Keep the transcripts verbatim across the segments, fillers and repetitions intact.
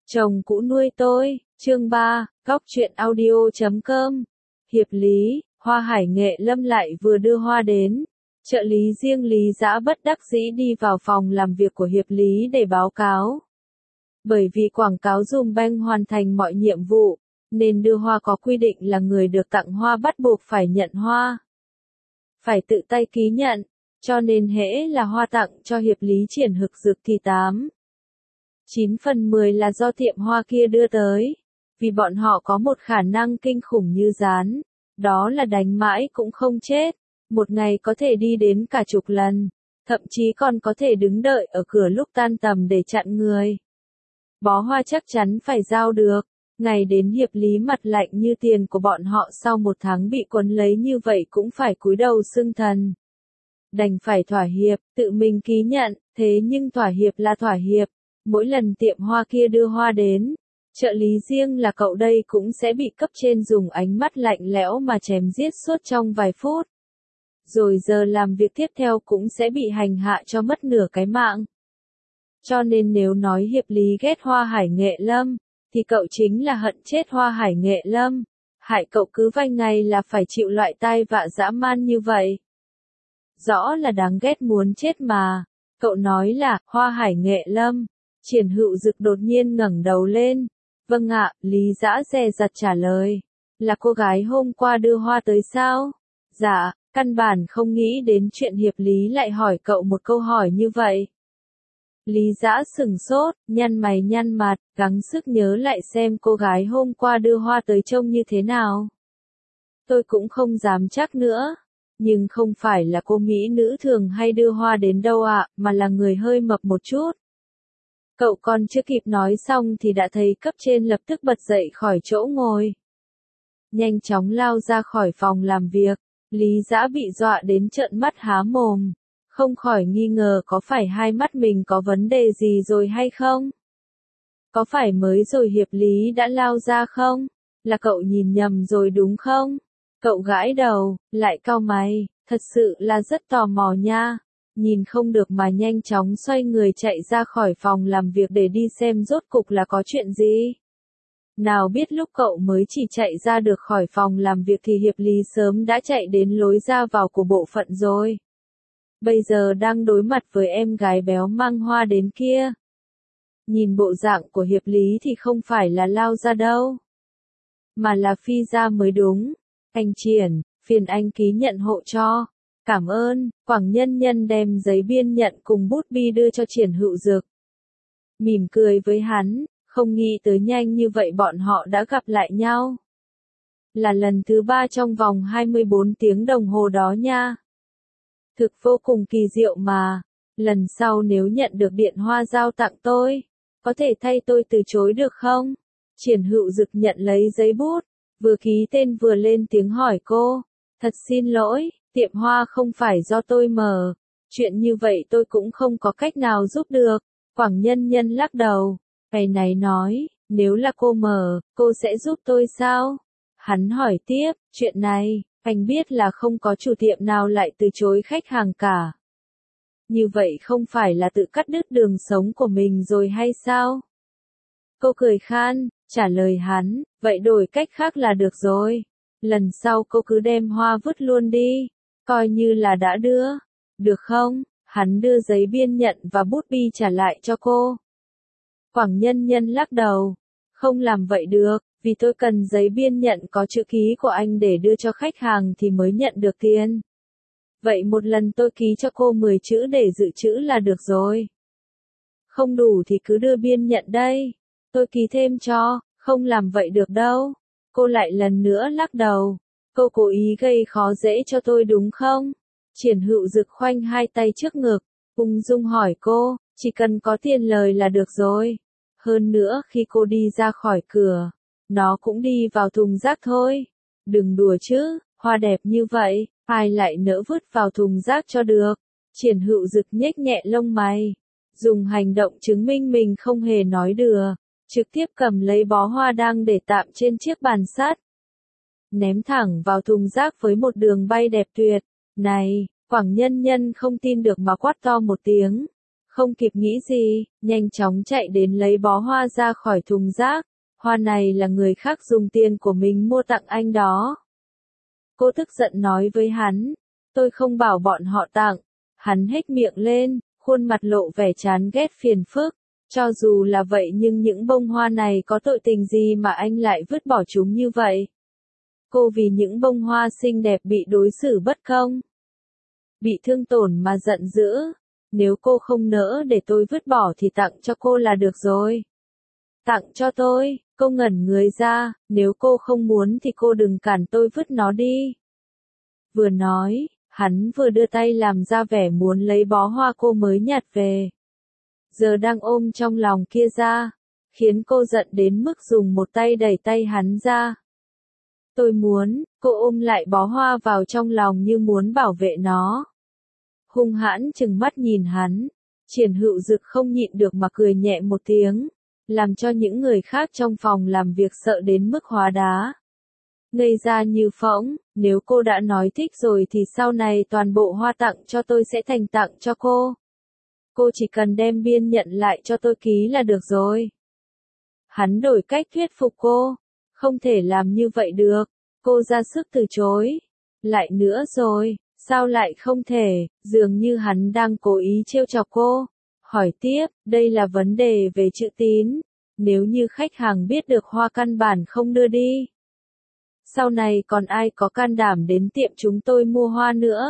Chồng cũ nuôi tôi, chương ba, góc truyện audio chấm com. Hiệp lý, Hoa Hải Nghệ Lâm lại vừa đưa hoa đến. Trợ lý riêng Lý Dã bất đắc dĩ đi vào phòng làm việc của Hiệp lý để báo cáo. Bởi vì quảng cáo dùm banh hoàn thành mọi nhiệm vụ, nên đưa hoa có quy định là người được tặng hoa bắt buộc phải nhận hoa. Phải tự tay ký nhận, cho nên hễ là hoa tặng cho Hiệp lý Triển Hực Dực thì tám. chín phần mười là do tiệm hoa kia đưa tới, vì bọn họ có một khả năng kinh khủng như rán, đó là đánh mãi cũng không chết, một ngày có thể đi đến cả chục lần, thậm chí còn có thể đứng đợi ở cửa lúc tan tầm để chặn người. Bó hoa chắc chắn phải giao được, ngày đến Hiệp lý mặt lạnh như tiền của bọn họ sau một tháng bị quấn lấy như vậy cũng phải cúi đầu xưng thần. Đành phải thỏa hiệp, tự mình ký nhận, thế nhưng thỏa hiệp là thỏa hiệp. Mỗi lần tiệm hoa kia đưa hoa đến, trợ lý riêng là cậu đây cũng sẽ bị cấp trên dùng ánh mắt lạnh lẽo mà chém giết suốt trong vài phút. Rồi giờ làm việc tiếp theo cũng sẽ bị hành hạ cho mất nửa cái mạng. Cho nên nếu nói Hiệp lý ghét Hoa Hải Nghệ Lâm, thì cậu chính là hận chết Hoa Hải Nghệ Lâm. Hại cậu cứ vài ngày là phải chịu loại tai vạ dã man như vậy. Rõ là đáng ghét muốn chết mà. Cậu nói là, Hoa Hải Nghệ Lâm. Triển Hựu Dực đột nhiên ngẩng đầu lên. Vâng ạ, Lý Dã dè dặt trả lời. Là cô gái hôm qua đưa hoa tới sao? Dạ, căn bản không nghĩ đến chuyện Hiệp lý lại hỏi cậu một câu hỏi như vậy. Lý Dã sửng sốt, nhăn mày nhăn mặt, gắng sức nhớ lại xem cô gái hôm qua đưa hoa tới trông như thế nào. Tôi cũng không dám chắc nữa. Nhưng không phải là cô mỹ nữ thường hay đưa hoa đến đâu ạ, mà là người hơi mập một chút. Cậu còn chưa kịp nói xong thì đã thấy cấp trên lập tức bật dậy khỏi chỗ ngồi. Nhanh chóng lao ra khỏi phòng làm việc, Lý Dã bị dọa đến trợn mắt há mồm, không khỏi nghi ngờ có phải hai mắt mình có vấn đề gì rồi hay không? Có phải mới rồi Hiệp lý đã lao ra không? Là cậu nhìn nhầm rồi đúng không? Cậu gãi đầu, lại cau mày, thật sự là rất tò mò nha. Nhìn không được mà nhanh chóng xoay người chạy ra khỏi phòng làm việc để đi xem rốt cục là có chuyện gì. Nào biết lúc cậu mới chỉ chạy ra được khỏi phòng làm việc thì Hiệp lý sớm đã chạy đến lối ra vào của bộ phận rồi. Bây giờ đang đối mặt với em gái béo mang hoa đến kia. Nhìn bộ dạng của Hiệp lý thì không phải là lao ra đâu, mà là phi ra mới đúng. Anh Triển, phiền anh ký nhận hộ cho. Cảm ơn. Quảng Nhân Nhân đem giấy biên nhận cùng bút bi đưa cho Triển Hựu Dực. Mỉm cười với hắn, không nghĩ tới nhanh như vậy bọn họ đã gặp lại nhau. Là lần thứ ba trong vòng hai mươi bốn tiếng đồng hồ đó nha. Thực vô cùng kỳ diệu mà. Lần sau nếu nhận được điện hoa giao tặng tôi, có thể thay tôi từ chối được không? Triển Hựu Dực nhận lấy giấy bút, vừa ký tên vừa lên tiếng hỏi cô. Thật xin lỗi, tiệm hoa không phải do tôi mở. Chuyện như vậy tôi cũng không có cách nào giúp được. Quảng Nhân Nhân lắc đầu. Ngày này nói, nếu là cô mở, cô sẽ giúp tôi sao? Hắn hỏi tiếp, chuyện này, anh biết là không có chủ tiệm nào lại từ chối khách hàng cả. Như vậy không phải là tự cắt đứt đường sống của mình rồi hay sao? Cô cười khan, trả lời hắn, vậy đổi cách khác là được rồi. Lần sau cô cứ đem hoa vứt luôn đi, coi như là đã đưa. Được không? Hắn đưa giấy biên nhận và bút bi trả lại cho cô. Quảng Nhân Nhân lắc đầu. Không làm vậy được, vì tôi cần giấy biên nhận có chữ ký của anh để đưa cho khách hàng thì mới nhận được tiền. Vậy một lần tôi ký cho cô mười chữ để dự trữ là được rồi. Không đủ thì cứ đưa biên nhận đây. Tôi ký thêm cho, không làm vậy được đâu. Cô lại lần nữa lắc đầu. Cô cố ý gây khó dễ cho tôi đúng không? Triển Hựu Dực khoanh hai tay trước ngực, ung dung hỏi cô, chỉ cần có tiền lời là được rồi. Hơn nữa khi cô đi ra khỏi cửa, nó cũng đi vào thùng rác thôi. Đừng đùa chứ, hoa đẹp như vậy, ai lại nỡ vứt vào thùng rác cho được. Triển Hựu Dực nhếch nhẹ lông mày, dùng hành động chứng minh mình không hề nói đùa. Trực tiếp cầm lấy bó hoa đang để tạm trên chiếc bàn sắt, ném thẳng vào thùng rác với một đường bay đẹp tuyệt. Này, Quảng Nhân Nhân không tin được mà quát to một tiếng. Không kịp nghĩ gì, nhanh chóng chạy đến lấy bó hoa ra khỏi thùng rác. Hoa này là người khác dùng tiền của mình mua tặng anh đó. Cô tức giận nói với hắn, tôi không bảo bọn họ tặng. Hắn hét miệng lên, khuôn mặt lộ vẻ chán ghét phiền phức. Cho dù là vậy nhưng những bông hoa này có tội tình gì mà anh lại vứt bỏ chúng như vậy? Cô vì những bông hoa xinh đẹp bị đối xử bất công, bị thương tổn mà giận dữ. Nếu cô không nỡ để tôi vứt bỏ thì tặng cho cô là được rồi. Tặng cho tôi, cô ngẩn người ra, nếu cô không muốn thì cô đừng cản tôi vứt nó đi. Vừa nói, hắn vừa đưa tay làm ra vẻ muốn lấy bó hoa cô mới nhặt về. Giờ đang ôm trong lòng kia ra, khiến cô giận đến mức dùng một tay đẩy tay hắn ra. Tôi muốn, cô ôm lại bó hoa vào trong lòng như muốn bảo vệ nó. Hung hãn trừng mắt nhìn hắn, Triển Hựu Dực không nhịn được mà cười nhẹ một tiếng, làm cho những người khác trong phòng làm việc sợ đến mức hóa đá. Ngây ra như phỗng, nếu cô đã nói thích rồi thì sau này toàn bộ hoa tặng cho tôi sẽ thành tặng cho cô. Cô chỉ cần đem biên nhận lại cho tôi ký là được rồi. Hắn đổi cách thuyết phục cô, không thể làm như vậy được, cô ra sức từ chối. Lại nữa rồi, sao lại không thể, dường như hắn đang cố ý trêu chọc cô. Hỏi tiếp, đây là vấn đề về chữ tín, nếu như khách hàng biết được hoa căn bản không đưa đi. Sau này còn ai có can đảm đến tiệm chúng tôi mua hoa nữa?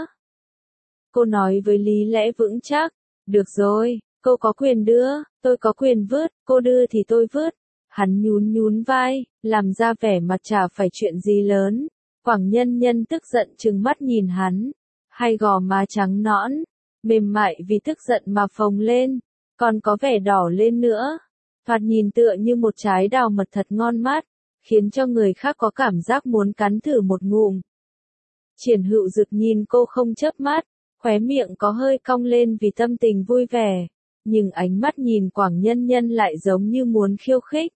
Cô nói với lý lẽ vững chắc, được rồi, cô có quyền đưa, tôi có quyền vứt, cô đưa thì tôi vứt. Hắn nhún nhún vai, làm ra vẻ mặt chả phải chuyện gì lớn. Quảng Nhân Nhân tức giận trừng mắt nhìn hắn, hai gò má trắng nõn, mềm mại vì tức giận mà phồng lên, còn có vẻ đỏ lên nữa. Thoạt nhìn tựa như một trái đào mật thật ngon mắt, khiến cho người khác có cảm giác muốn cắn thử một ngụm. Triển Hựu Dực nhìn cô không chớp mắt, khóe miệng có hơi cong lên vì tâm tình vui vẻ, nhưng ánh mắt nhìn Quảng Nhân Nhân lại giống như muốn khiêu khích.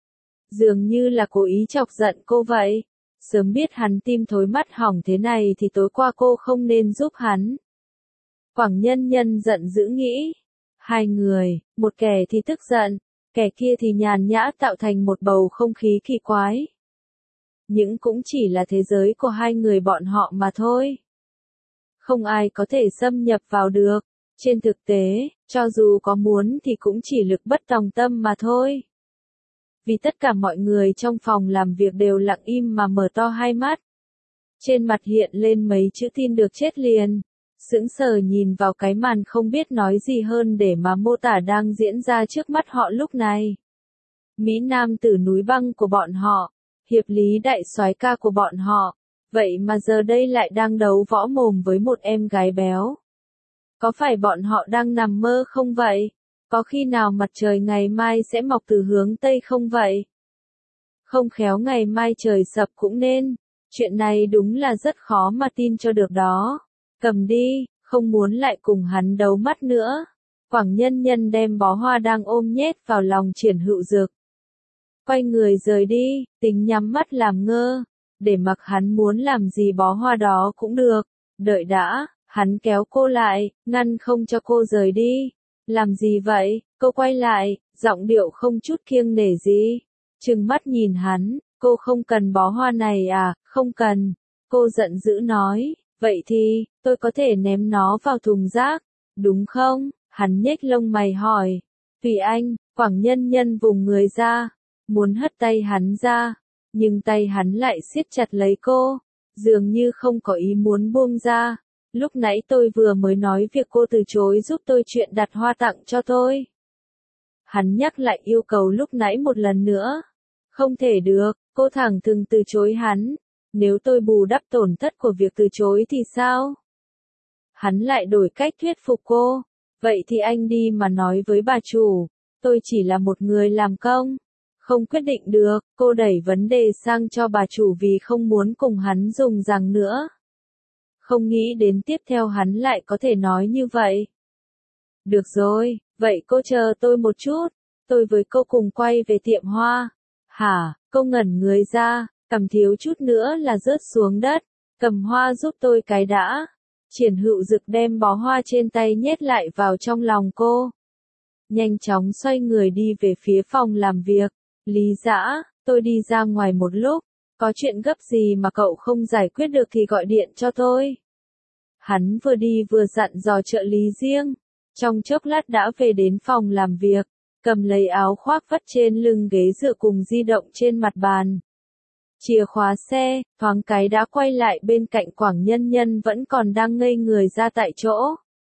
Dường như là cố ý chọc giận cô vậy. Sớm biết hắn tim thối mắt hỏng thế này thì tối qua cô không nên giúp hắn. Quảng Nhân Nhân giận dữ nghĩ. Hai người, một kẻ thì tức giận, kẻ kia thì nhàn nhã tạo thành một bầu không khí kỳ quái. Nhưng cũng chỉ là thế giới của hai người bọn họ mà thôi. Không ai có thể xâm nhập vào được. Trên thực tế, cho dù có muốn thì cũng chỉ lực bất tòng tâm mà thôi. Vì tất cả mọi người trong phòng làm việc đều lặng im mà mở to hai mắt. Trên mặt hiện lên mấy chữ tin được chết liền. Sững sờ nhìn vào cái màn không biết nói gì hơn để mà mô tả đang diễn ra trước mắt họ lúc này. Mỹ Nam tử núi băng của bọn họ, hiệp lý đại soái ca của bọn họ, vậy mà giờ đây lại đang đấu võ mồm với một em gái béo. Có phải bọn họ đang nằm mơ không vậy? Có khi nào mặt trời ngày mai sẽ mọc từ hướng Tây không vậy? Không khéo ngày mai trời sập cũng nên. Chuyện này đúng là rất khó mà tin cho được đó. Cầm đi, không muốn lại cùng hắn đấu mắt nữa. Quảng Nhân Nhân đem bó hoa đang ôm nhét vào lòng Triển Hựu Dực. Quay người rời đi, tính nhắm mắt làm ngơ. Để mặc hắn muốn làm gì bó hoa đó cũng được. Đợi đã, hắn kéo cô lại, ngăn không cho cô rời đi. Làm gì vậy? Cô quay lại, giọng điệu không chút kiêng nể gì. Trừng mắt nhìn hắn, cô không cần bó hoa này à, không cần. Cô giận dữ nói, vậy thì, tôi có thể ném nó vào thùng rác, đúng không? Hắn nhếch lông mày hỏi. Tùy anh, Quảng Nhân Nhân vùng người ra, muốn hất tay hắn ra, nhưng tay hắn lại siết chặt lấy cô, dường như không có ý muốn buông ra. Lúc nãy tôi vừa mới nói việc cô từ chối giúp tôi chuyện đặt hoa tặng cho tôi. Hắn nhắc lại yêu cầu lúc nãy một lần nữa. Không thể được, cô thẳng thừng từ chối hắn. Nếu tôi bù đắp tổn thất của việc từ chối thì sao? Hắn lại đổi cách thuyết phục cô. Vậy thì anh đi mà nói với bà chủ. Tôi chỉ là một người làm công. Không quyết định được, cô đẩy vấn đề sang cho bà chủ vì không muốn cùng hắn dùng rằng nữa. Không nghĩ đến tiếp theo hắn lại có thể nói như vậy. Được rồi, vậy cô chờ tôi một chút, tôi với cô cùng quay về tiệm hoa. Hả, cô ngẩn người ra, cầm thiếu chút nữa là rớt xuống đất, cầm hoa giúp tôi cái đã. Triển Hựu Dực đem bó hoa trên tay nhét lại vào trong lòng cô. nhanh chóng xoay người đi về phía phòng làm việc. Lý Dã, tôi đi ra ngoài một lúc, có chuyện gấp gì mà cậu không giải quyết được thì gọi điện cho tôi. Hắn vừa đi vừa dặn dò trợ lý riêng, trong chốc lát đã về đến phòng làm việc, cầm lấy áo khoác vắt trên lưng ghế dựa cùng di động trên mặt bàn. Chìa khóa xe, thoáng cái đã quay lại bên cạnh Quảng Nhân Nhân vẫn còn đang ngây người ra tại chỗ.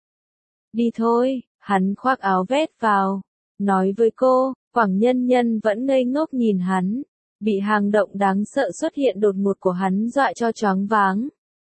Đi thôi, hắn khoác áo vét vào, nói với cô. Quảng Nhân Nhân vẫn ngây ngốc nhìn hắn, bị hành động đáng sợ xuất hiện đột ngột của hắn dọa cho choáng váng.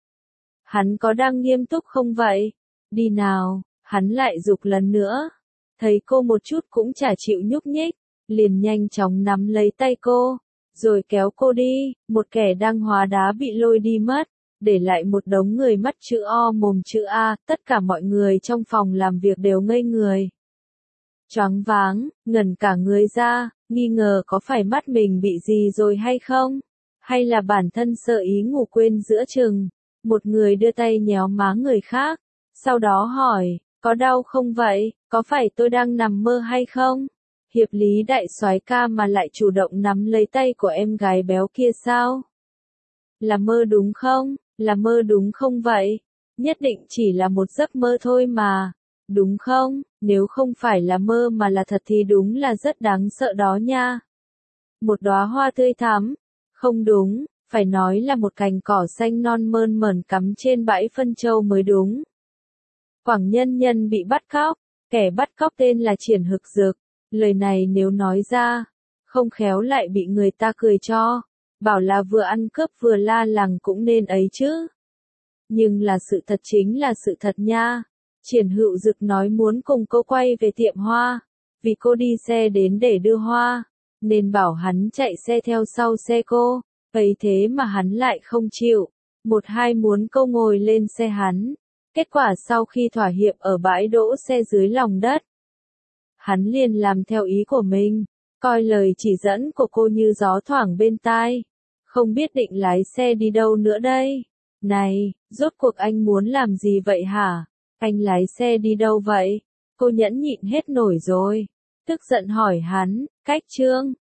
Hắn có đang nghiêm túc không vậy? Đi nào, hắn lại giục lần nữa. Thấy cô một chút cũng chả chịu nhúc nhích, liền nhanh chóng nắm lấy tay cô, rồi kéo cô đi. Một kẻ đang hóa đá bị lôi đi mất, để lại một đống người mắt chữ O mồm chữ A, tất cả mọi người trong phòng làm việc đều ngây người. Choáng váng, ngẩn cả người ra, nghi ngờ có phải mắt mình bị gì rồi hay không? Hay là bản thân sợ ý ngủ quên giữa chừng? Một người đưa tay nhéo má người khác, sau đó hỏi, có đau không vậy? Có phải tôi đang nằm mơ hay không? Hiệp lý đại soái ca mà lại chủ động nắm lấy tay của em gái béo kia sao? Là mơ đúng không? Là mơ đúng không vậy? Nhất định chỉ là một giấc mơ thôi mà. Đúng không? Nếu không phải là mơ mà là thật thì đúng là rất đáng sợ đó nha. Một đóa hoa tươi thắm. Không đúng, phải nói là một cành cỏ xanh non mơn mởn cắm trên bãi phân châu mới đúng. Quảng Nhân Nhân bị bắt cóc, kẻ bắt cóc tên là Triển Hực Dực. Lời này nếu nói ra, không khéo lại bị người ta cười cho, bảo là vừa ăn cướp vừa la làng cũng nên ấy chứ. Nhưng là sự thật chính là sự thật nha. Triển Hữu Dực nói muốn cùng cô quay về tiệm hoa, vì cô đi xe đến để đưa hoa, nên bảo hắn chạy xe theo sau xe cô, ấy thế mà hắn lại không chịu, một hai muốn cô ngồi lên xe hắn. Kết quả sau khi thỏa hiệp ở bãi đỗ xe dưới lòng đất, hắn liền làm theo ý của mình, coi lời chỉ dẫn của cô như gió thoảng bên tai, không biết định lái xe đi đâu nữa đây. Này, rốt cuộc anh muốn làm gì vậy hả? Anh lái xe đi đâu vậy? Cô nhẫn nhịn hết nổi rồi, tức giận hỏi hắn. Cách Trương,